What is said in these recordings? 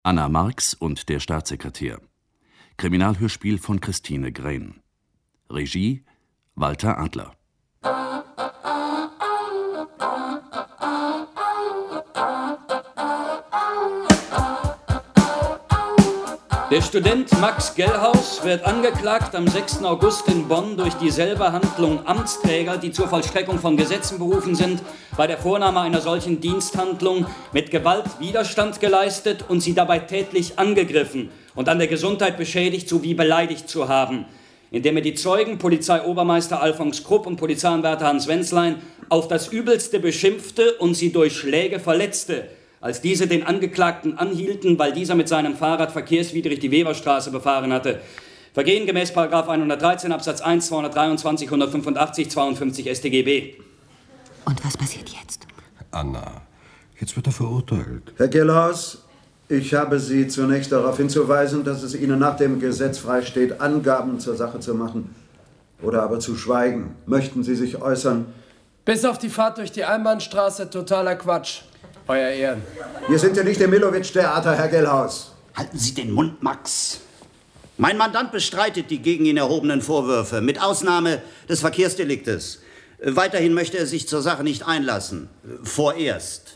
Anna Marx und der Staatssekretär. Kriminalhörspiel von Christine Grehn. Regie Walter Adler. Der Student Max Gellhaus wird angeklagt, am 6. August in Bonn durch dieselbe Handlung Amtsträger, die zur Vollstreckung von Gesetzen berufen sind, bei der Vornahme einer solchen Diensthandlung mit Gewalt Widerstand geleistet und sie dabei tätlich angegriffen und an der Gesundheit beschädigt sowie beleidigt zu haben, indem er die Zeugen, Polizeiobermeister Alfons Krupp und Polizeianwärter Hans Wenzlein, auf das Übelste beschimpfte und sie durch Schläge verletzte, als diese den Angeklagten anhielten, weil dieser mit seinem Fahrrad verkehrswidrig die Weberstraße befahren hatte. Vergehen gemäß § 113 Absatz 1, 223, 185, 52 StGB. Und was passiert jetzt? Anna, jetzt wird er verurteilt. Herr Gellhaus, ich habe Sie zunächst darauf hinzuweisen, dass es Ihnen nach dem Gesetz freisteht, Angaben zur Sache zu machen oder aber zu schweigen. Möchten Sie sich äußern? Bis auf die Fahrt durch die Einbahnstraße totaler Quatsch. Euer Ehren. Wir sind ja nicht im Millowitsch-Theater, Herr Gellhaus. Halten Sie den Mund, Max. Mein Mandant bestreitet die gegen ihn erhobenen Vorwürfe, mit Ausnahme des Verkehrsdeliktes. Weiterhin möchte er sich zur Sache nicht einlassen. Vorerst.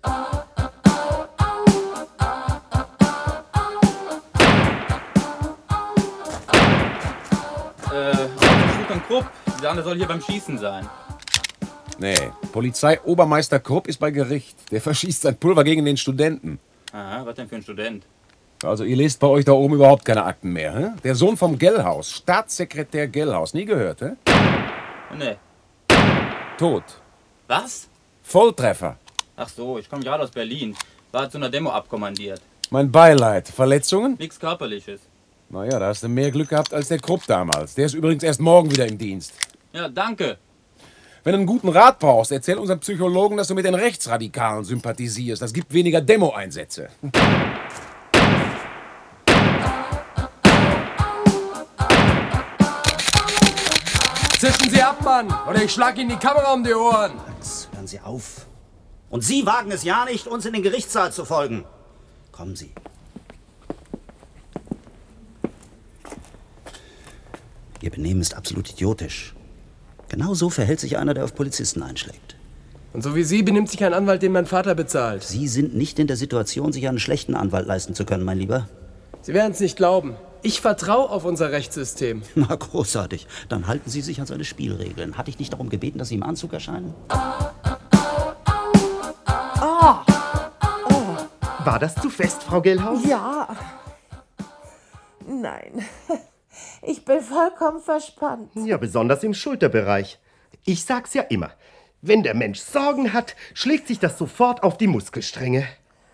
Schultern Krupp, Sie sagen, er soll hier beim Schießen sein. Nee, Polizeiobermeister Krupp ist bei Gericht. Der verschießt sein Pulver gegen den Studenten. Aha, was denn für ein Student? Also ihr lest bei euch da oben überhaupt keine Akten mehr, hä? Der Sohn vom Gellhaus, Staatssekretär Gellhaus. Nie gehört, hä? Nee. Tot. Was? Volltreffer. Ach so, ich komme gerade aus Berlin. War zu einer Demo abkommandiert. Mein Beileid. Verletzungen? Nichts Körperliches. Naja, da hast du mehr Glück gehabt als der Krupp damals. Der ist übrigens erst morgen wieder im Dienst. Ja, danke. Wenn du einen guten Rat brauchst, erzähl unserem Psychologen, dass du mit den Rechtsradikalen sympathisierst. Das gibt weniger Demo-Einsätze. Zischen Sie ab, Mann, oder ich schlag Ihnen die Kamera um die Ohren. Max, hören Sie auf. Und Sie wagen es ja nicht, uns in den Gerichtssaal zu folgen. Kommen Sie. Ihr Benehmen ist absolut idiotisch. Genau so verhält sich einer, der auf Polizisten einschlägt. Und so wie Sie benimmt sich ein Anwalt, den mein Vater bezahlt. Sie sind nicht in der Situation, sich einen schlechten Anwalt leisten zu können, mein Lieber. Sie werden es nicht glauben. Ich vertraue auf unser Rechtssystem. Na, großartig. Dann halten Sie sich an seine Spielregeln. Hatte ich nicht darum gebeten, dass Sie im Anzug erscheinen? War das zu fest, Frau Gellhaus? Ja. Nein. Ich bin vollkommen verspannt. Ja, besonders im Schulterbereich. Ich sag's ja immer. Wenn der Mensch Sorgen hat, schlägt sich das sofort auf die Muskelstränge.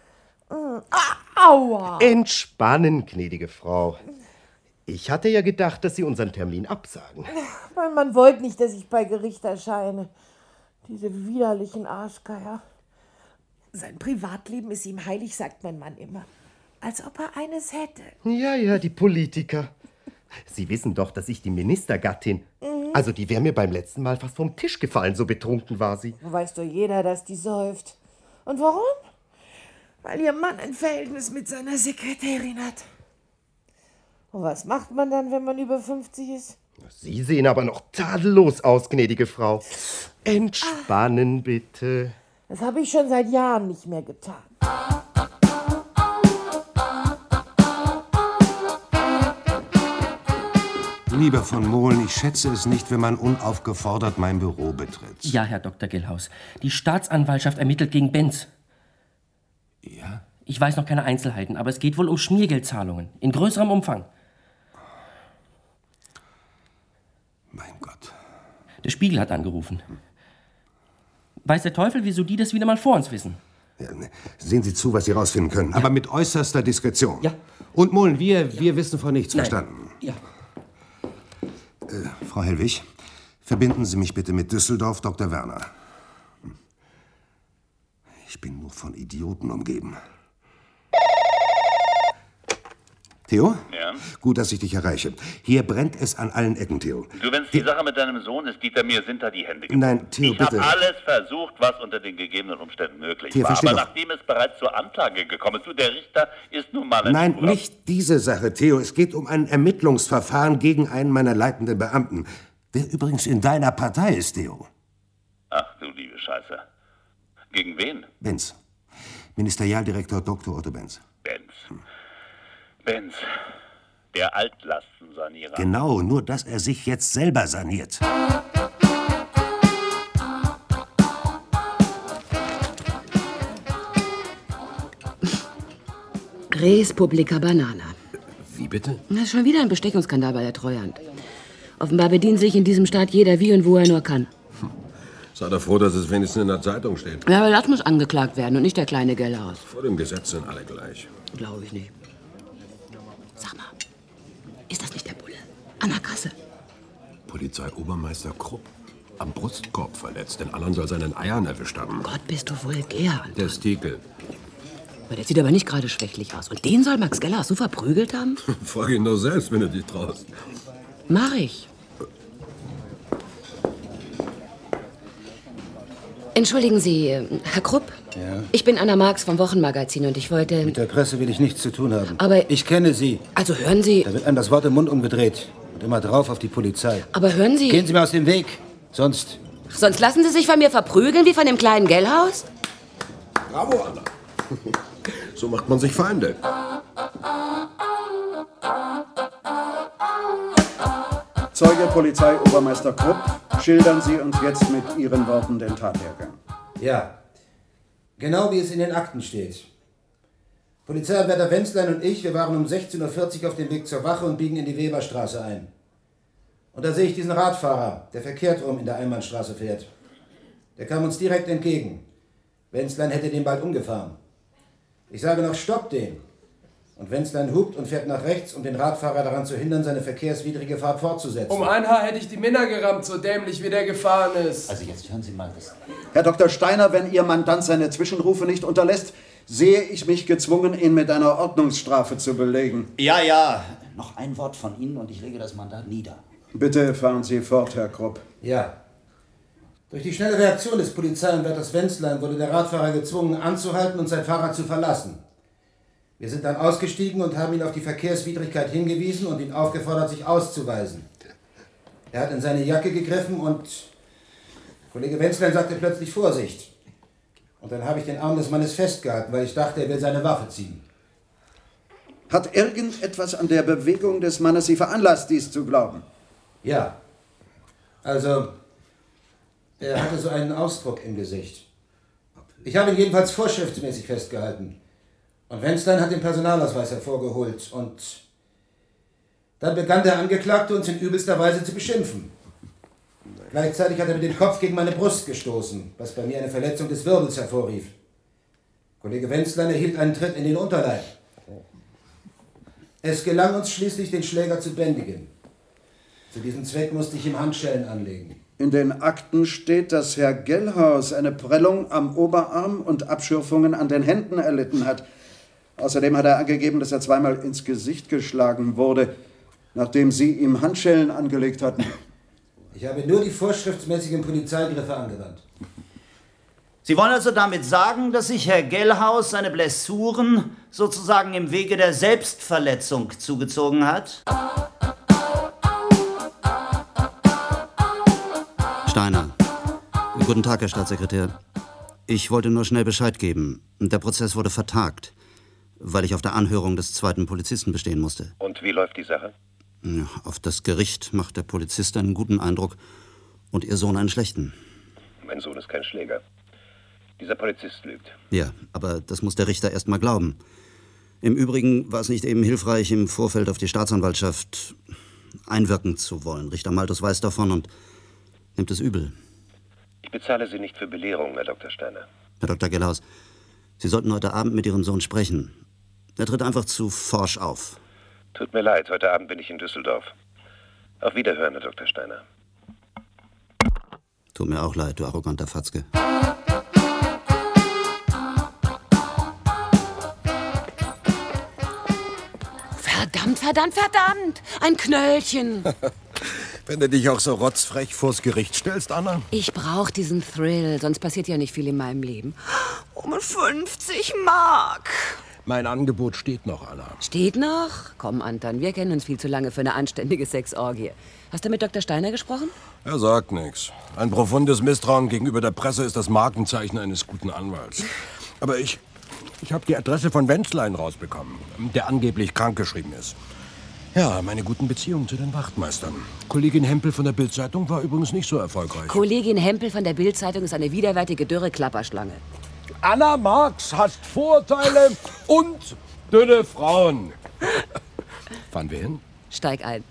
Aua! Entspannen, gnädige Frau. Ich hatte ja gedacht, dass Sie unseren Termin absagen. Mein Mann wollte nicht, dass ich bei Gericht erscheine. Diese widerlichen Arschgeier. Sein Privatleben ist ihm heilig, sagt mein Mann immer. Als ob er eines hätte. Ja, die Politiker. Sie wissen doch, dass ich die Ministergattin... Also die wäre mir beim letzten Mal fast vom Tisch gefallen, so betrunken war sie. Weiß doch jeder, dass die säuft. Und warum? Weil ihr Mann ein Verhältnis mit seiner Sekretärin hat. Und was macht man dann, wenn man über 50 ist? Sie sehen aber noch tadellos aus, gnädige Frau. Entspannen, bitte. Das habe ich schon seit Jahren nicht mehr getan. Lieber von Mohlen, ich schätze es nicht, wenn man unaufgefordert mein Büro betritt. Ja, Herr Dr. Gellhaus. Die Staatsanwaltschaft ermittelt gegen Benz. Ja? Ich weiß noch keine Einzelheiten, aber es geht wohl um Schmiergeldzahlungen. In größerem Umfang. Mein Gott. Der Spiegel hat angerufen. Weiß der Teufel, wieso die das wieder mal vor uns wissen? Ja, sehen Sie zu, was Sie rausfinden können. Ja. Aber mit äußerster Diskretion. Ja. Und Mohlen, wir wissen von nichts. Nein. Verstanden? Ja. Frau Hellwig, verbinden Sie mich bitte mit Düsseldorf, Dr. Werner. Ich bin nur von Idioten umgeben. Theo? Ja? Ja? Gut, dass ich dich erreiche. Hier brennt es an allen Ecken, Theo. Du, wenn es die Sache mit deinem Sohn ist, Dieter, mir sind da die Hände gebunden. Nein, Theo, bitte. Ich habe alles versucht, was unter den gegebenen Umständen möglich Theo, war. versteh Aber doch. nachdem es bereits zur Anklage gekommen ist, du, der Richter ist nun mal ein Nein, Urlaub. nicht diese Sache, Theo. Es geht um ein Ermittlungsverfahren gegen einen meiner leitenden Beamten, der übrigens in deiner Partei ist, Theo. Ach du liebe Scheiße. Gegen wen? Benz. Ministerialdirektor Dr. Otto Benz. Benz. Der Altlastensanierer. Genau, nur dass er sich jetzt selber saniert. Res Publica Banana. Wie bitte? Das ist schon wieder ein Bestechungsskandal bei der Treuhand. Offenbar bedient sich in diesem Staat jeder wie und wo er nur kann. Sei doch froh, dass es wenigstens in der Zeitung steht. Ja, aber das muss angeklagt werden und nicht der kleine Gellhaus. Vor dem Gesetz sind alle gleich. Glaube ich nicht. Sag mal, ist das nicht der Bulle? An der Kasse. Polizeiobermeister Krupp. Am Brustkorb verletzt. Den anderen soll seinen Eiern erwischt haben. Gott, bist du vulgär. Testikel. Der sieht aber nicht gerade schwächlich aus. Und den soll Max Gellhaus so verprügelt haben? Frag ihn doch selbst, wenn du dich traust. Mach ich. Entschuldigen Sie, Herr Krupp? Ja? Ich bin Anna Marx vom Wochenmagazin und ich wollte... Mit der Presse will ich nichts zu tun haben. Aber... Ich kenne Sie. Also hören Sie... Da wird einem das Wort im Mund umgedreht. Und immer drauf auf die Polizei. Aber hören Sie... Gehen Sie mir aus dem Weg. Sonst... Sonst lassen Sie sich von mir verprügeln wie von dem kleinen Gellhaus? Bravo, Anna. So macht man sich Feinde. Zeuge Polizeiobermeister Krupp, schildern Sie uns jetzt mit Ihren Worten den Tathergang. Ja. Genau wie es in den Akten steht. Polizeiwärter Wenzlein und ich, wir waren um 16:40 Uhr auf dem Weg zur Wache und biegen in die Weberstraße ein. Und da sehe ich diesen Radfahrer, der verkehrt rum in der Einbahnstraße fährt. Der kam uns direkt entgegen. Wenzlein hätte den bald umgefahren. Ich sage noch, stopp den. Und Wenzlein hupt und fährt nach rechts, um den Radfahrer daran zu hindern, seine verkehrswidrige Fahrt fortzusetzen. Um ein Haar hätte ich die Minna gerammt, so dämlich wie der gefahren ist. Also jetzt hören Sie mal das. Herr Dr. Steiner, wenn Ihr Mandant seine Zwischenrufe nicht unterlässt, sehe ich mich gezwungen, ihn mit einer Ordnungsstrafe zu belegen. Ja. Noch ein Wort von Ihnen und ich lege das Mandat nieder. Bitte fahren Sie fort, Herr Krupp. Ja. Durch die schnelle Reaktion des Polizeianwärters Wenzlein wurde der Radfahrer gezwungen, anzuhalten und sein Fahrrad zu verlassen. Wir sind dann ausgestiegen und haben ihn auf die Verkehrswidrigkeit hingewiesen und ihn aufgefordert, sich auszuweisen. Er hat in seine Jacke gegriffen und Kollege Wenzlein sagte plötzlich Vorsicht. Und dann habe ich den Arm des Mannes festgehalten, weil ich dachte, er will seine Waffe ziehen. Hat irgendetwas an der Bewegung des Mannes Sie veranlasst, dies zu glauben? Ja. Also, er hatte so einen Ausdruck im Gesicht. Ich habe ihn jedenfalls vorschriftsmäßig festgehalten. Und Wenzlein hat den Personalausweis hervorgeholt. Und dann begann der Angeklagte, uns in übelster Weise zu beschimpfen. Gleichzeitig hat er mit dem Kopf gegen meine Brust gestoßen, was bei mir eine Verletzung des Wirbels hervorrief. Kollege Wenzlein erhielt einen Tritt in den Unterleib. Es gelang uns schließlich, den Schläger zu bändigen. Zu diesem Zweck musste ich ihm Handschellen anlegen. In den Akten steht, dass Herr Gellhaus eine Prellung am Oberarm und Abschürfungen an den Händen erlitten hat. Außerdem hat er angegeben, dass er zweimal ins Gesicht geschlagen wurde, nachdem Sie ihm Handschellen angelegt hatten. Ich habe nur die vorschriftsmäßigen Polizeigriffe angewandt. Sie wollen also damit sagen, dass sich Herr Gellhaus seine Blessuren sozusagen im Wege der Selbstverletzung zugezogen hat? Steiner. Guten Tag, Herr Staatssekretär. Ich wollte nur schnell Bescheid geben. Der Prozess wurde vertagt, weil ich auf der Anhörung des zweiten Polizisten bestehen musste. Und wie läuft die Sache? Ja, auf das Gericht macht der Polizist einen guten Eindruck und Ihr Sohn einen schlechten. Mein Sohn ist kein Schläger. Dieser Polizist lügt. Ja, aber das muss der Richter erst mal glauben. Im Übrigen war es nicht eben hilfreich, im Vorfeld auf die Staatsanwaltschaft einwirken zu wollen. Richter Malthus weiß davon und nimmt es übel. Ich bezahle Sie nicht für Belehrung, Herr Dr. Steiner. Herr Dr. Gellhaus, Sie sollten heute Abend mit Ihrem Sohn sprechen. Er tritt einfach zu forsch auf. Tut mir leid, heute Abend bin ich in Düsseldorf. Auf Wiederhören, Herr Dr. Steiner. Tut mir auch leid, du arroganter Fatzke. Verdammt, verdammt, verdammt! Ein Knöllchen! Wenn du dich auch so rotzfrech vors Gericht stellst, Anna? Ich brauche diesen Thrill, sonst passiert ja nicht viel in meinem Leben. Um 50 Mark! Mein Angebot steht noch, Anna. Steht noch? Komm, Anton, wir kennen uns viel zu lange für eine anständige Sexorgie. Hast du mit Dr. Steiner gesprochen? Er sagt nichts. Ein profundes Misstrauen gegenüber der Presse ist das Markenzeichen eines guten Anwalts. Aber ich habe die Adresse von Wenzlein rausbekommen, der angeblich krankgeschrieben ist. Ja, meine guten Beziehungen zu den Wachtmeistern. Kollegin Hempel von der Bild-Zeitung war übrigens nicht so erfolgreich. Kollegin Hempel von der Bild-Zeitung ist eine widerwärtige, dürre Klapperschlange. Anna Marx hat Vorteile und dünne Frauen. Fahren wir hin? Steig ein.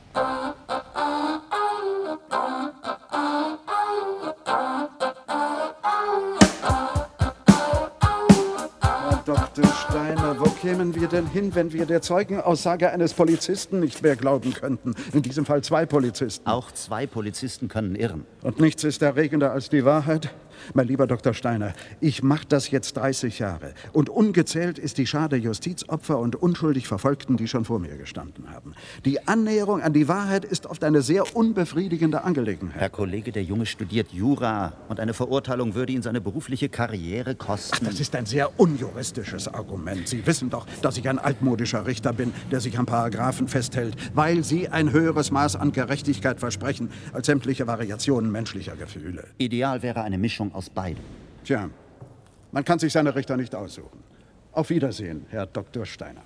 Dr. Steiner, wo kämen wir denn hin, wenn wir der Zeugenaussage eines Polizisten nicht mehr glauben könnten? In diesem Fall 2 Polizisten. Auch 2 Polizisten können irren. Und nichts ist erregender als die Wahrheit? Mein lieber Dr. Steiner, ich mache das jetzt 30 Jahre. Und ungezählt ist die Schar der Justizopfer und unschuldig Verfolgten, die schon vor mir gestanden haben. Die Annäherung an die Wahrheit ist oft eine sehr unbefriedigende Angelegenheit. Herr Kollege, der Junge studiert Jura. Und eine Verurteilung würde ihn seine berufliche Karriere kosten. Das ist ein sehr unjuristisches Argument. Sie wissen doch, dass ich ein altmodischer Richter bin, der sich an Paragraphen festhält, weil sie ein höheres Maß an Gerechtigkeit versprechen als sämtliche Variationen menschlicher Gefühle. Ideal wäre eine Mischung aus beidem. Tja, man kann sich seine Richter nicht aussuchen. Auf Wiedersehen, Herr Dr. Steiner.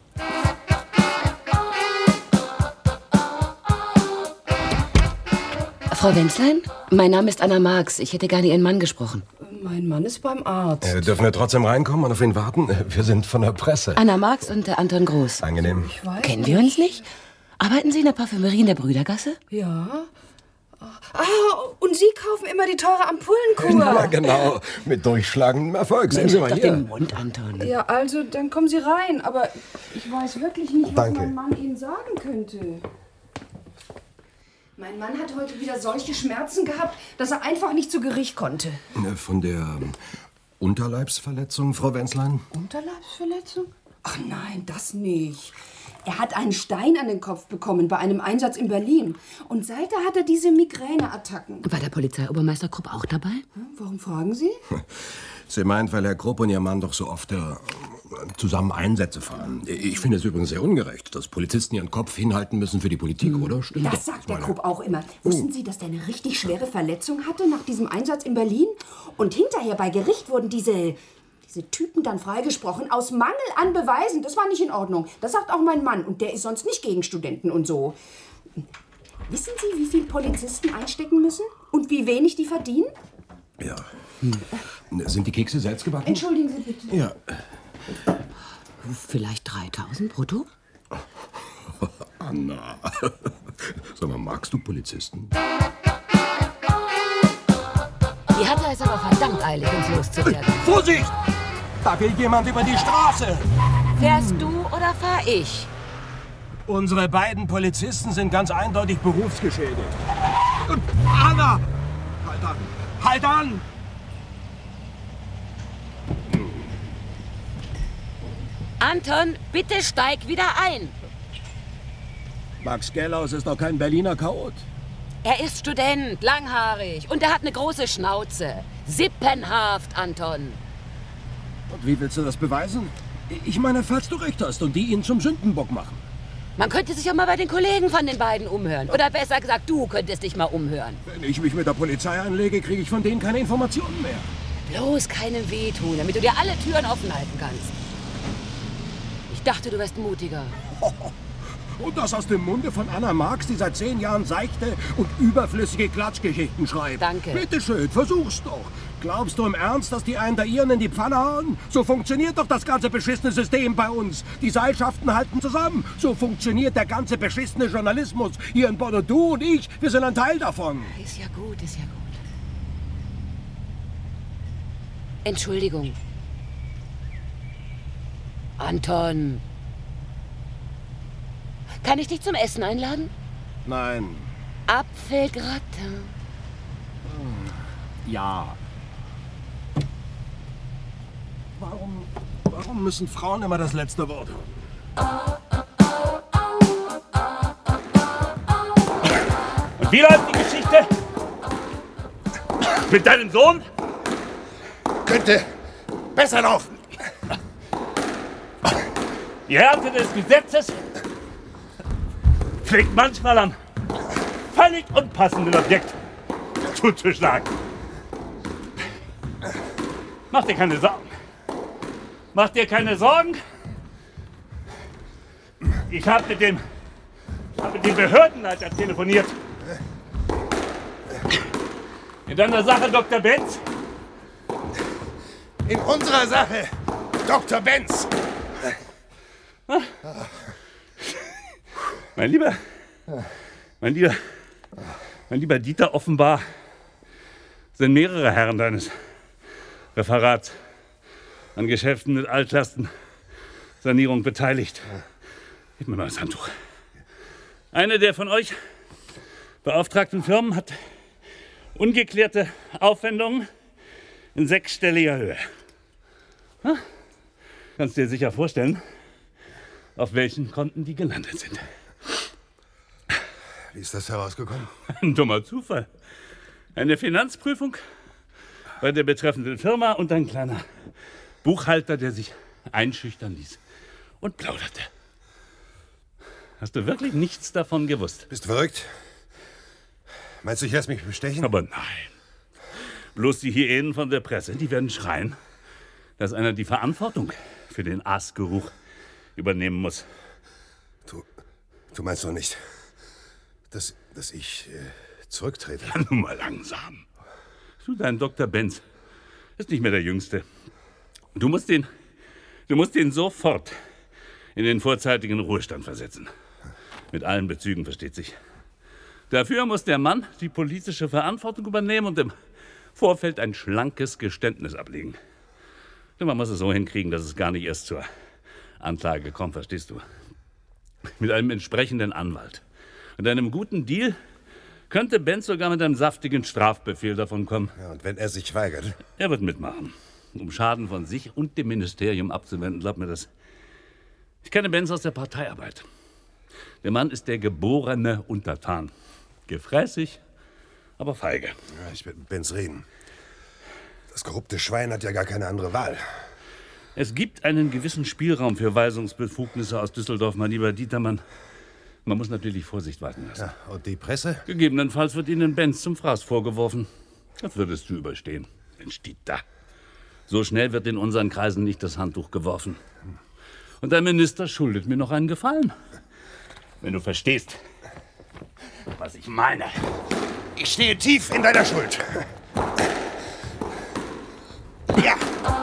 Frau Wenzlein, mein Name ist Anna Marx. Ich hätte gerne Ihren Mann gesprochen. Mein Mann ist beim Arzt. Dürfen wir trotzdem reinkommen und auf ihn warten? Wir sind von der Presse. Anna Marx und der Anton Groß. Angenehm. Kennen wir uns nicht? Arbeiten Sie in der Parfümerie in der Brüdergasse? Ja. Und Sie kaufen immer die teure Ampullenkur. Ja, genau. Mit durchschlagendem Erfolg. Sehen Sie mal doch hier. den Mund, Anton. Ja, also, dann kommen Sie rein. Aber ich weiß wirklich nicht, was mein Mann Ihnen sagen könnte. Mein Mann hat heute wieder solche Schmerzen gehabt, dass er einfach nicht zu Gericht konnte. Von der Unterleibsverletzung, Frau Wenzlein? Unterleibsverletzung? Ach nein, das nicht. Er hat einen Stein an den Kopf bekommen bei einem Einsatz in Berlin. Und seither hat er diese Migräneattacken. War der Polizeiobermeister Krupp auch dabei? Warum fragen Sie? Sie meint, weil Herr Krupp und Ihr Mann doch so oft zusammen Einsätze fahren. Ich finde es übrigens sehr ungerecht, dass Polizisten ihren Kopf hinhalten müssen für die Politik, oder? Stimmt Das sagt der Krupp auch immer. Wussten Sie, dass der eine richtig schwere Verletzung hatte nach diesem Einsatz in Berlin? Und hinterher bei Gericht wurden diese Typen dann freigesprochen aus Mangel an Beweisen. Das war nicht in Ordnung. Das sagt auch mein Mann. Und der ist sonst nicht gegen Studenten und so. Wissen Sie, wie viel Polizisten einstecken müssen? Und wie wenig die verdienen? Ja. Sind die Kekse selbst gebacken? Entschuldigen Sie bitte. Ja. Vielleicht 3.000 brutto? Anna. Sag mal, magst du Polizisten? Die hatte es aber verdammt eilig, uns loszuwerden. Vorsicht! Da will jemand über die Straße. Fährst du oder fahr ich? Unsere beiden Polizisten sind ganz eindeutig berufsgeschädigt. Anna! Halt an! Halt an! Anton, bitte steig wieder ein. Max Gellhaus ist doch kein Berliner Chaot. Er ist Student, langhaarig und er hat eine große Schnauze. Sippenhaft, Anton. Und wie willst du das beweisen? Ich meine, falls du recht hast und die ihn zum Sündenbock machen. Man könnte sich ja mal bei den Kollegen von den beiden umhören. Oder besser gesagt, du könntest dich mal umhören. Wenn ich mich mit der Polizei anlege, kriege ich von denen keine Informationen mehr. Bloß keinem wehtun, damit du dir alle Türen offen halten kannst. Ich dachte, du wärst mutiger. Und das aus dem Munde von Anna Marx, die seit 10 Jahren seichte und überflüssige Klatschgeschichten schreibt. Danke. Bitteschön, versuch's doch. Glaubst du im Ernst, dass die einen da ihren in die Pfanne hauen? So funktioniert doch das ganze beschissene System bei uns. Die Seilschaften halten zusammen. So funktioniert der ganze beschissene Journalismus. Hier in Bonn und du und ich, wir sind ein Teil davon. Ist ja gut, ist ja gut. Entschuldigung. Anton. Kann ich dich zum Essen einladen? Nein. Apfelgratin. Ja. Warum müssen Frauen immer das letzte Wort haben? Wie läuft die Geschichte? Mit deinem Sohn? Könnte besser laufen. Die Härte des Gesetzes pflegt manchmal am völlig unpassenden Objekt zuzuschlagen. Mach dir keine Sorgen. Mach dir keine Sorgen. Ich habe mit dem Behördenleiter telefoniert. In deiner Sache, Dr. Benz? In unserer Sache, Dr. Benz. Mein lieber Dieter, offenbar sind mehrere Herren deines Referats an Geschäften mit Altlastensanierung beteiligt. Gib mir mal das Handtuch. Eine der von euch beauftragten Firmen hat ungeklärte Aufwendungen in 6-stelliger Höhe. Kannst dir sicher vorstellen, auf welchen Konten die gelandet sind. Wie ist das herausgekommen? Ein dummer Zufall. Eine Finanzprüfung bei der betreffenden Firma und ein kleiner Buchhalter, der sich einschüchtern ließ und plauderte. Hast du wirklich nichts davon gewusst? Bist du verrückt? Meinst du, ich lass mich bestechen? Aber nein. Bloß die Hyänen von der Presse, die werden schreien, dass einer die Verantwortung für den Aasgeruch übernehmen muss. Du meinst doch nicht, dass ich zurücktrete? Ja, nun mal langsam. Du, dein Dr. Benz ist nicht mehr der Jüngste. Du musst den sofort in den vorzeitigen Ruhestand versetzen. Mit allen Bezügen, versteht sich. Dafür muss der Mann die politische Verantwortung übernehmen und im Vorfeld ein schlankes Geständnis ablegen. Denn man muss es so hinkriegen, dass es gar nicht erst zur Anklage kommt, verstehst du? Mit einem entsprechenden Anwalt und einem guten Deal könnte Benz sogar mit einem saftigen Strafbefehl davon kommen. Ja, und wenn er sich weigert? Er wird mitmachen, um Schaden von sich und dem Ministerium abzuwenden. Glaub mir das. Ich kenne Benz aus der Parteiarbeit. Der Mann ist der geborene Untertan. Gefräßig, aber feige. Ja, ich werde mit Benz reden. Das korrupte Schwein hat ja gar keine andere Wahl. Es gibt einen gewissen Spielraum für Weisungsbefugnisse aus Düsseldorf, mein lieber Dietermann. Man muss natürlich Vorsicht walten lassen. Ja, und die Presse? Gegebenenfalls wird Ihnen Benz zum Fraß vorgeworfen. Das würdest du überstehen. Mensch, Dieter. So schnell wird in unseren Kreisen nicht das Handtuch geworfen. Und der Minister schuldet mir noch einen Gefallen. Wenn du verstehst, was ich meine. Ich stehe tief in deiner Schuld. Ja.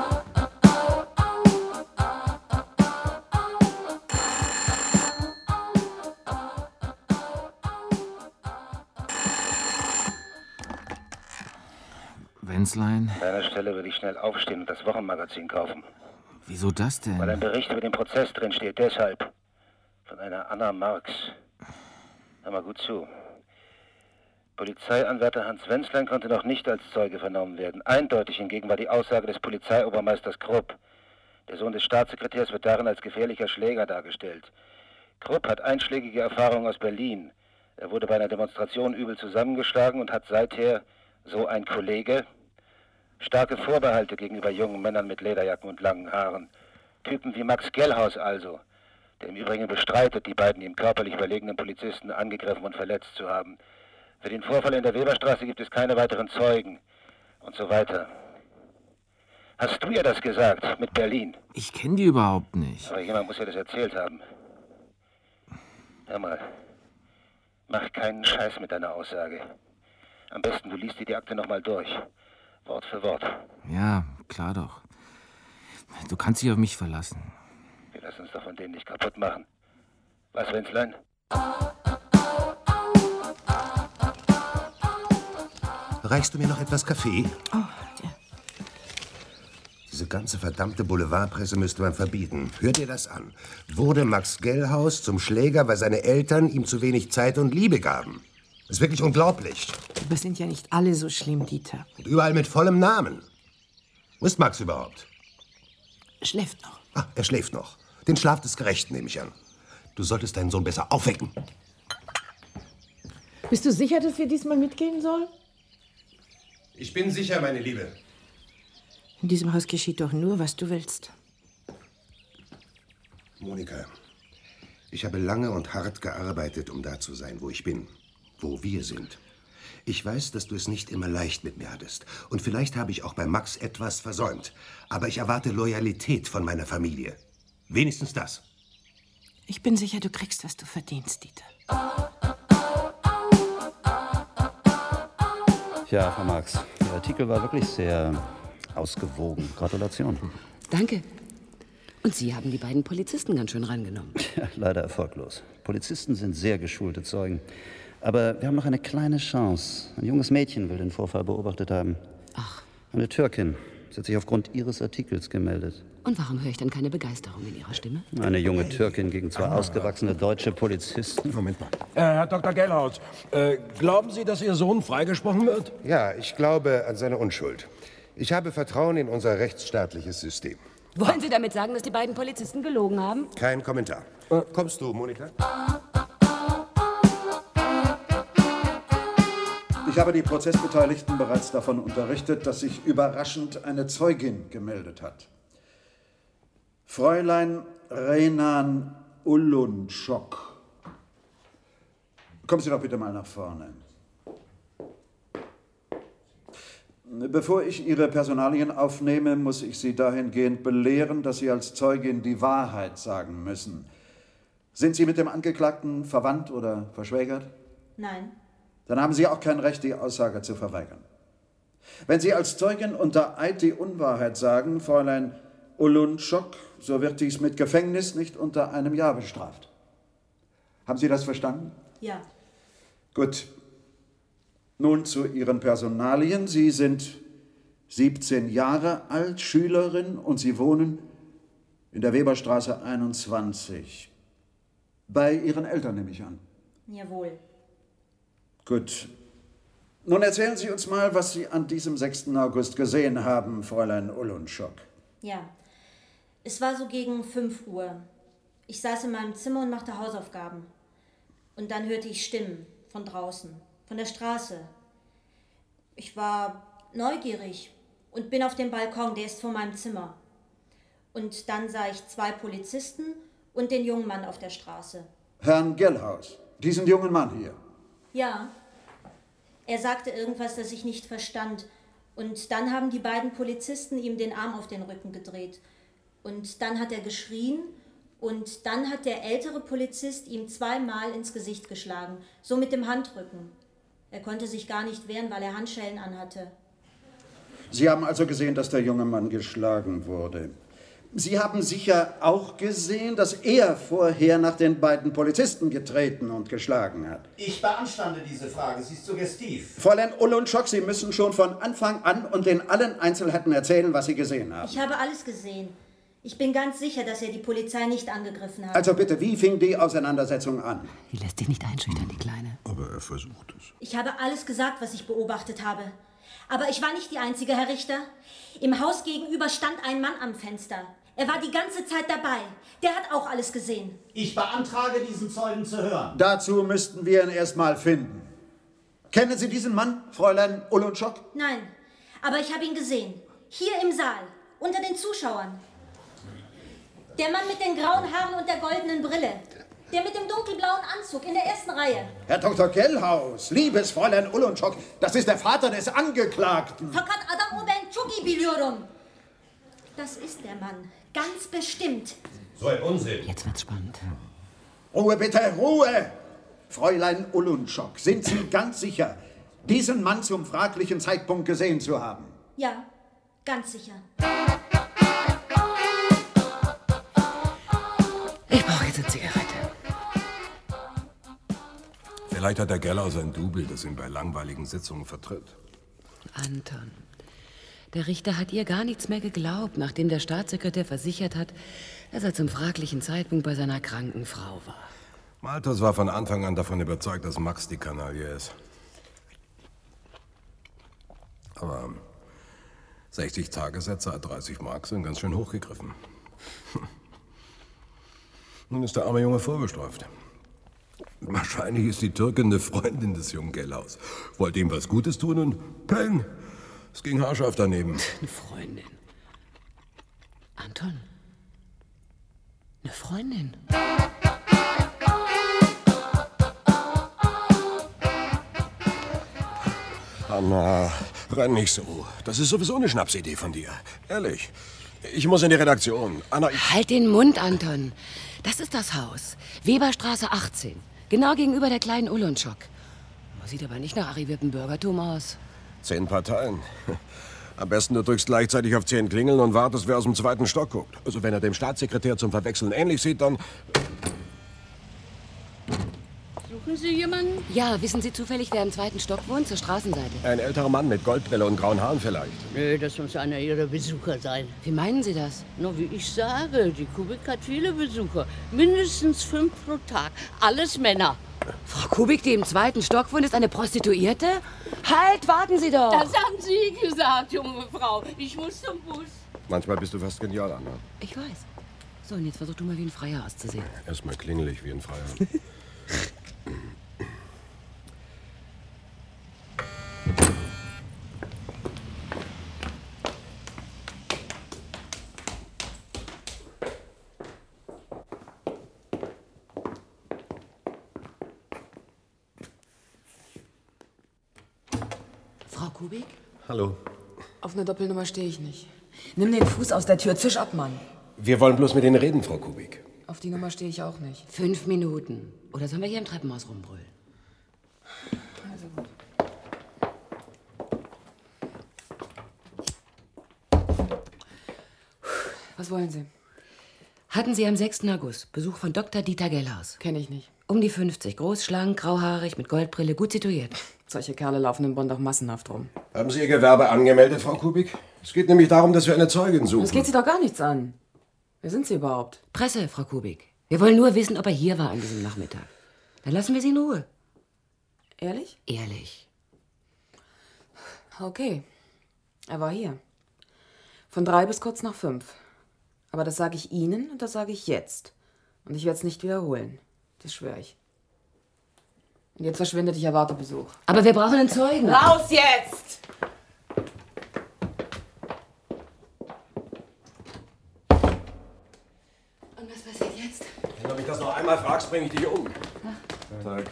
Wenzlein? An deiner Stelle würde ich schnell aufstehen und das Wochenmagazin kaufen. Wieso das denn? Weil ein Bericht über den Prozess drin steht, deshalb. Von einer Anna Marx. Hör mal gut zu. Polizeianwärter Hans Wenzlein konnte noch nicht als Zeuge vernommen werden. Eindeutig hingegen war die Aussage des Polizeiobermeisters Krupp. Der Sohn des Staatssekretärs wird darin als gefährlicher Schläger dargestellt. Krupp hat einschlägige Erfahrungen aus Berlin. Er wurde bei einer Demonstration übel zusammengeschlagen und hat seither, so ein Kollege, starke Vorbehalte gegenüber jungen Männern mit Lederjacken und langen Haaren. Typen wie Max Gellhaus also, der im Übrigen bestreitet, die beiden ihm körperlich überlegenen Polizisten angegriffen und verletzt zu haben. Für den Vorfall in der Weberstraße gibt es keine weiteren Zeugen und so weiter. Hast du ihr das gesagt mit Berlin? Ich kenne die überhaupt nicht. Aber jemand muss ihr das erzählt haben. Hör mal, mach keinen Scheiß mit deiner Aussage. Am besten, du liest dir die Akte nochmal durch. Wort für Wort. Ja, klar doch. Du kannst dich auf mich verlassen. Wir lassen uns doch von denen nicht kaputt machen. Was, Wenzlein? Reichst du mir noch etwas Kaffee? Oh, ja. Diese ganze verdammte Boulevardpresse müsste man verbieten. Hör dir das an. Wurde Max Gellhaus zum Schläger, weil seine Eltern ihm zu wenig Zeit und Liebe gaben. Das ist wirklich unglaublich. Aber sind ja nicht alle so schlimm, Dieter. Und überall mit vollem Namen. Wo ist Max überhaupt? Schläft noch. Ah, er schläft noch. Den Schlaf des Gerechten, nehme ich an. Du solltest deinen Sohn besser aufwecken. Bist du sicher, dass wir diesmal mitgehen sollen? Ich bin sicher, meine Liebe. In diesem Haus geschieht doch nur, was du willst. Monika, ich habe lange und hart gearbeitet, um da zu sein, wo ich bin, wo wir sind. Ich weiß, dass du es nicht immer leicht mit mir hattest. Und vielleicht habe ich auch bei Max etwas versäumt. Aber ich erwarte Loyalität von meiner Familie. Wenigstens das. Ich bin sicher, du kriegst, was du verdienst, Dieter. Ja, Frau Marx, Ihr Artikel war wirklich sehr ausgewogen. Gratulation. Danke. Und Sie haben die beiden Polizisten ganz schön rangenommen. Ja, leider erfolglos. Polizisten sind sehr geschulte Zeugen. Aber wir haben noch eine kleine Chance. Ein junges Mädchen will den Vorfall beobachtet haben. Ach. Eine Türkin. Sie hat sich aufgrund Ihres Artikels gemeldet. Und warum höre ich dann keine Begeisterung in Ihrer Stimme? Eine junge Türkin gegen zwei ausgewachsene deutsche Polizisten. Moment mal. Herr Dr. Gellhaus, glauben Sie, dass Ihr Sohn freigesprochen wird? Ja, ich glaube an seine Unschuld. Ich habe Vertrauen in unser rechtsstaatliches System. Wollen Sie damit sagen, dass die beiden Polizisten gelogen haben? Kein Kommentar. Kommst du, Monika? Ich habe die Prozessbeteiligten bereits davon unterrichtet, dass sich überraschend eine Zeugin gemeldet hat. Fräulein Renan Ulunschok. Kommen Sie doch bitte mal nach vorne. Bevor ich Ihre Personalien aufnehme, muss ich Sie dahingehend belehren, dass Sie als Zeugin die Wahrheit sagen müssen. Sind Sie mit dem Angeklagten verwandt oder verschwägert? Nein. Dann haben Sie auch kein Recht, die Aussage zu verweigern. Wenn Sie als Zeugin unter Eid die Unwahrheit sagen, Fräulein Ulunschok, so wird dies mit Gefängnis nicht unter einem Jahr bestraft. Haben Sie das verstanden? Ja. Gut. Nun zu Ihren Personalien. Sie sind 17 Jahre alt, Schülerin und Sie wohnen in der Weberstraße 21. Bei Ihren Eltern nehme ich an. Jawohl. Gut. Nun erzählen Sie uns mal, was Sie an diesem 6. August gesehen haben, Fräulein Ulunschok. Ja. Es war so gegen 5 Uhr. Ich saß in meinem Zimmer und machte Hausaufgaben. Und dann hörte ich Stimmen von draußen, von der Straße. Ich war neugierig und bin auf dem Balkon, der ist vor meinem Zimmer. Und dann sah ich 2 Polizisten und den jungen Mann auf der Straße. Herrn Gellhaus, diesen jungen Mann hier. Ja. Er sagte irgendwas, das ich nicht verstand. Und dann haben die beiden Polizisten ihm den Arm auf den Rücken gedreht. Und dann hat er geschrien und dann hat der ältere Polizist ihm 2-mal ins Gesicht geschlagen, so mit dem Handrücken. Er konnte sich gar nicht wehren, weil er Handschellen anhatte. Sie haben also gesehen, dass der junge Mann geschlagen wurde. Sie haben sicher auch gesehen, dass er vorher nach den beiden Polizisten getreten und geschlagen hat. Ich beanstande diese Frage, sie ist suggestiv. Fräulein Ulunschok, Sie müssen schon von Anfang an und in allen Einzelheiten erzählen, was Sie gesehen haben. Ich habe alles gesehen. Ich bin ganz sicher, dass er die Polizei nicht angegriffen hat. Also bitte, wie fing die Auseinandersetzung an? Die lässt dich nicht einschüchtern, die Kleine. Aber er versucht es. Ich habe alles gesagt, was ich beobachtet habe. Aber ich war nicht die Einzige, Herr Richter. Im Haus gegenüber stand ein Mann am Fenster. Er war die ganze Zeit dabei. Der hat auch alles gesehen. Ich beantrage, diesen Zeugen zu hören. Dazu müssten wir ihn erst mal finden. Kennen Sie diesen Mann, Fräulein Ulunschok? Nein, aber ich habe ihn gesehen. Hier im Saal, unter den Zuschauern. Der Mann mit den grauen Haaren und der goldenen Brille. Der mit dem dunkelblauen Anzug in der ersten Reihe. Herr Dr. Gellhaus, liebes Fräulein Ulunschok, das ist der Vater des Angeklagten. Fakat adam o ben çok iyi biliyorum. Das ist der Mann, ganz bestimmt. So ein Unsinn. Jetzt wird's spannend. Ruhe bitte, Ruhe! Fräulein Ulunschok, sind Sie ganz sicher, diesen Mann zum fraglichen Zeitpunkt gesehen zu haben? Ja, ganz sicher. Ich brauche jetzt eine Zigarette. Vielleicht hat der Gellhaus ein Double, das ihn bei langweiligen Sitzungen vertritt. Anton, der Richter hat ihr gar nichts mehr geglaubt, nachdem der Staatssekretär versichert hat, dass er zum fraglichen Zeitpunkt bei seiner kranken Frau war. Malthus war von Anfang an davon überzeugt, dass Max die Kanaille ist. Aber 60 Tagessätze, 30 Mark sind ganz schön hochgegriffen. Nun ist der arme Junge vorbestraft. Wahrscheinlich ist die Türkin eine Freundin des jungen Gellhaus. Wollte ihm was Gutes tun und peng, es ging haarscharf daneben. Eine Freundin. Anton. Eine Freundin. Anna, renn nicht so. Das ist sowieso eine Schnapsidee von dir. Ehrlich. Ich muss in die Redaktion. Anna, Halt den Mund, Anton. Das ist das Haus. Weberstraße 18. Genau gegenüber der kleinen Ullunschok. Sieht aber nicht nach arriviertem Bürgertum aus. 10 Parteien. Am besten du drückst gleichzeitig auf 10 Klingeln und wartest, wer aus dem 2. Stock guckt. Also wenn er dem Staatssekretär zum Verwechseln ähnlich sieht, dann... Suchen Sie jemanden? Ja, wissen Sie zufällig, wer im 2. Stock wohnt, zur Straßenseite? Ein älterer Mann mit Goldbrille und grauen Haaren vielleicht. Nö, das muss einer Ihrer Besucher sein. Wie meinen Sie das? Na, wie ich sage, die Kubik hat viele Besucher. Mindestens 5 pro Tag. Alles Männer. Frau Kubik, die im 2. Stock wohnt, ist eine Prostituierte? Halt, warten Sie doch! Das haben Sie gesagt, junge Frau. Ich muss zum Bus. Manchmal bist du fast genial, Anna. Ich weiß. So, und jetzt versuch du mal wie ein Freier auszusehen. Erstmal klingelig wie ein Freier. Frau Kubik? Hallo. Auf eine Doppelnummer stehe ich nicht. Nimm den Fuß aus der Tür, zisch ab, Mann. Wir wollen bloß mit Ihnen reden, Frau Kubik. Auf die Nummer stehe ich auch nicht. 5 Minuten. Oder sollen wir hier im Treppenhaus rumbrüllen? Also gut. Was wollen Sie? Hatten Sie am 6. August Besuch von Dr. Dieter Gellhaus? Kenne ich nicht. Um die 50, groß, schlank, grauhaarig, mit Goldbrille, gut situiert. Solche Kerle laufen in Bonn doch massenhaft rum. Haben Sie Ihr Gewerbe angemeldet, Frau Kubik? Es geht nämlich darum, dass wir eine Zeugin suchen. Das geht Sie doch gar nichts an. Wer sind Sie überhaupt? Presse, Frau Kubik. Wir wollen nur wissen, ob er hier war an diesem Nachmittag. Dann lassen wir Sie in Ruhe. Ehrlich? Ehrlich. Okay. Er war hier. Von 3 bis kurz nach 5. Aber das sage ich Ihnen und das sage ich jetzt. Und ich werde es nicht wiederholen. Das schwöre ich. Und jetzt verschwindet, ich erwarte Besuch. Aber wir brauchen einen Zeugen. Raus jetzt! Und was passiert jetzt? Wenn du mich das noch einmal fragst, bringe ich dich um. Tag.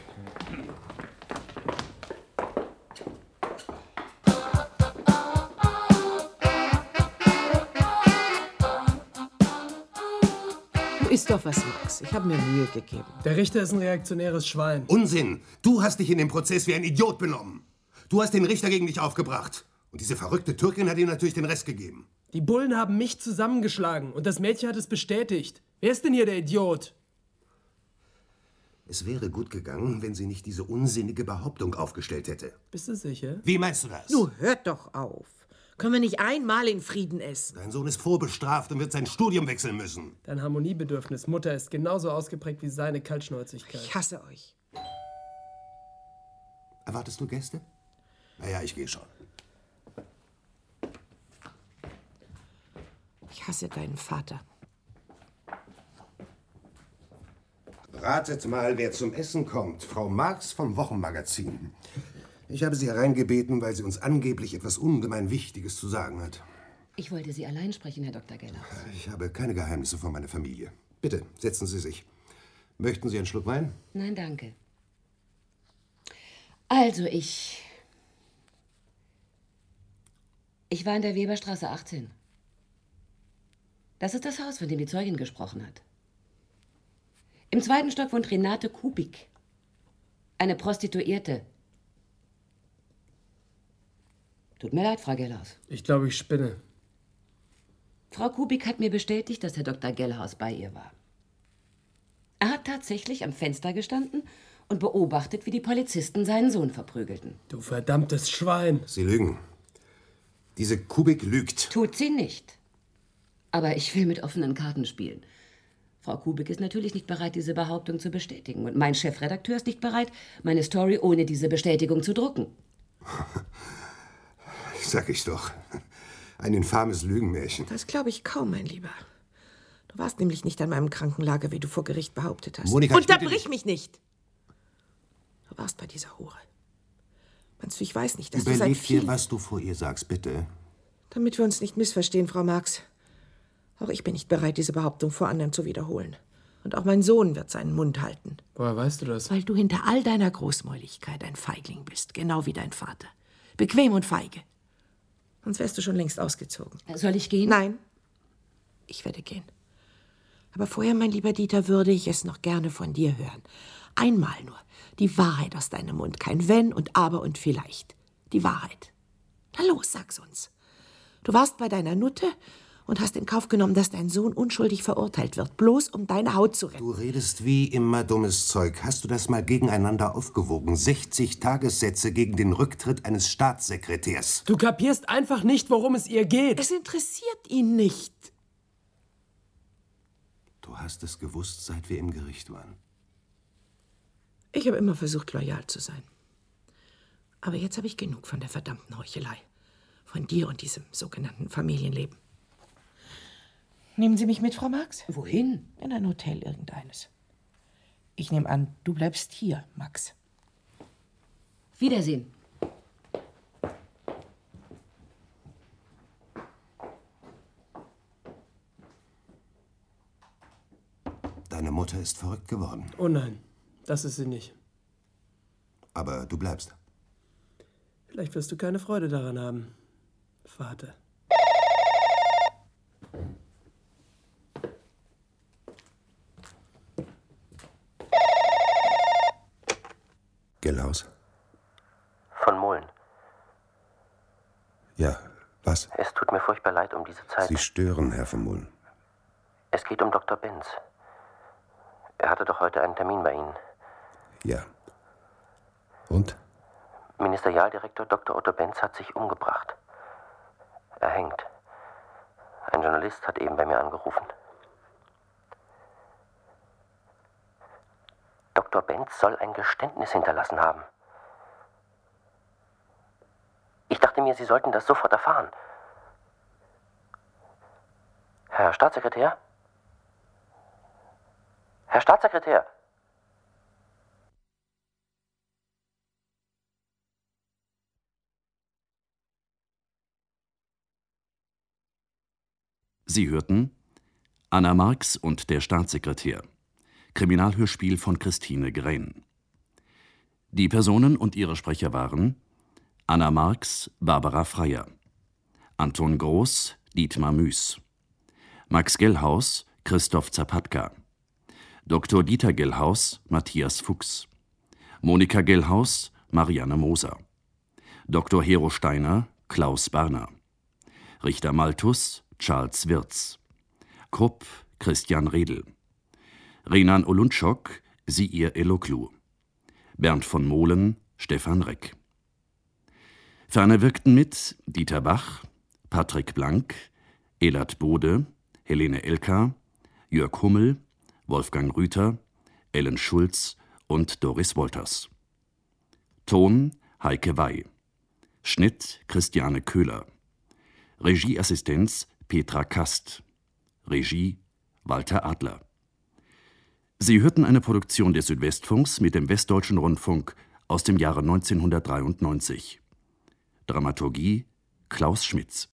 Ist doch was, Max. Ich habe mir Mühe gegeben. Der Richter ist ein reaktionäres Schwein. Unsinn! Du hast dich in dem Prozess wie ein Idiot benommen. Du hast den Richter gegen dich aufgebracht. Und diese verrückte Türkin hat ihm natürlich den Rest gegeben. Die Bullen haben mich zusammengeschlagen und das Mädchen hat es bestätigt. Wer ist denn hier der Idiot? Es wäre gut gegangen, wenn sie nicht diese unsinnige Behauptung aufgestellt hätte. Bist du sicher? Wie meinst du das? Nun, hört doch auf. Können wir nicht einmal in Frieden essen? Dein Sohn ist vorbestraft und wird sein Studium wechseln müssen. Dein Harmoniebedürfnis, Mutter, ist genauso ausgeprägt wie seine Kaltschnäuzigkeit. Ich hasse euch. Erwartest du Gäste? Naja, ich gehe schon. Ich hasse deinen Vater. Ratet mal, wer zum Essen kommt. Frau Marx vom Wochenmagazin. Ich habe sie hereingebeten, weil sie uns angeblich etwas ungemein Wichtiges zu sagen hat. Ich wollte Sie allein sprechen, Herr Dr. Gellhaus. Ich habe keine Geheimnisse von meiner Familie. Bitte, setzen Sie sich. Möchten Sie einen Schluck Wein? Nein, danke. Also, ich war in der Weberstraße 18. Das ist das Haus, von dem die Zeugin gesprochen hat. Im 2. Stock wohnt Renate Kubik, eine Prostituierte. Tut mir leid, Frau Gellhaus. Ich glaube, ich spinne. Frau Kubik hat mir bestätigt, dass Herr Dr. Gellhaus bei ihr war. Er hat tatsächlich am Fenster gestanden und beobachtet, wie die Polizisten seinen Sohn verprügelten. Du verdammtes Schwein. Sie lügen. Diese Kubik lügt. Tut sie nicht. Aber ich will mit offenen Karten spielen. Frau Kubik ist natürlich nicht bereit, diese Behauptung zu bestätigen. Und mein Chefredakteur ist nicht bereit, meine Story ohne diese Bestätigung zu drucken. Sag ich doch. Ein infames Lügenmärchen. Das glaube ich kaum, mein Lieber. Du warst nämlich nicht an meinem Krankenlager, wie du vor Gericht behauptet hast. Monika, Unterbrich mich nicht! warst bei dieser Hure. Meinst du, ich weiß nicht, dass du seit Überleg vielen... dir, was du vor ihr sagst, bitte. Damit wir uns nicht missverstehen, Frau Marx. Auch ich bin nicht bereit, diese Behauptung vor anderen zu wiederholen. Und auch mein Sohn wird seinen Mund halten. Woher weißt du das? Weil du hinter all deiner Großmäuligkeit ein Feigling bist, genau wie dein Vater. Bequem und feige. Sonst wärst du schon längst ausgezogen. Soll ich gehen? Nein, ich werde gehen. Aber vorher, mein lieber Dieter, würde ich es noch gerne von dir hören. Einmal nur. Die Wahrheit aus deinem Mund. Kein Wenn und Aber und Vielleicht. Die Wahrheit. Na los, sag's uns. Du warst bei deiner Nutte und hast in Kauf genommen, dass dein Sohn unschuldig verurteilt wird, bloß um deine Haut zu retten. Du redest wie immer dummes Zeug. Hast du das mal gegeneinander aufgewogen? 60 Tagessätze gegen den Rücktritt eines Staatssekretärs. Du kapierst einfach nicht, worum es ihr geht. Es interessiert ihn nicht. Du hast es gewusst, seit wir im Gericht waren. Ich habe immer versucht, loyal zu sein. Aber jetzt habe ich genug von der verdammten Heuchelei. Von dir und diesem sogenannten Familienleben. Nehmen Sie mich mit, Frau Marx? Wohin? In ein Hotel irgendeines. Ich nehme an, du bleibst hier, Max. Wiedersehen. Deine Mutter ist verrückt geworden. Oh nein, das ist sie nicht. Aber du bleibst. Vielleicht wirst du keine Freude daran haben, Vater. Gellhaus? Von Mohlen. Ja, was? Es tut mir furchtbar leid um diese Zeit. Sie stören, Herr von Mohlen. Es geht um Dr. Benz. Er hatte doch heute einen Termin bei Ihnen. Ja. Und? Ministerialdirektor Dr. Otto Benz hat sich umgebracht. Er hängt. Ein Journalist hat eben bei mir angerufen. Dr. Benz soll ein Geständnis hinterlassen haben. Ich dachte mir, Sie sollten das sofort erfahren. Herr Staatssekretär? Herr Staatssekretär! Sie hörten Anna Marx und der Staatssekretär. Kriminalhörspiel von Christine Grain. Die Personen und ihre Sprecher waren Anna Marx, Barbara Freier, Anton Groß, Dietmar Müß, Max Gellhaus, Christoph Zapatka, Dr. Dieter Gellhaus, Matthias Fuchs, Monika Gellhaus, Marianne Moser, Dr. Hero Steiner, Klaus Barner, Richter Malthus, Charles Wirz, Krupp, Christian Redl, Renan Olunschok, Siir Eloklu, Bernd von Mohlen, Stefan Reck. Ferner wirkten mit Dieter Bach, Patrick Blank, Elert Bode, Helene Elka, Jörg Hummel, Wolfgang Rüther, Ellen Schulz und Doris Wolters. Ton Heike Wey. Schnitt Christiane Köhler. Regieassistenz Petra Kast. Regie Walter Adler. Sie hörten eine Produktion des Südwestfunks mit dem Westdeutschen Rundfunk aus dem Jahre 1993. Dramaturgie Klaus Schmitz.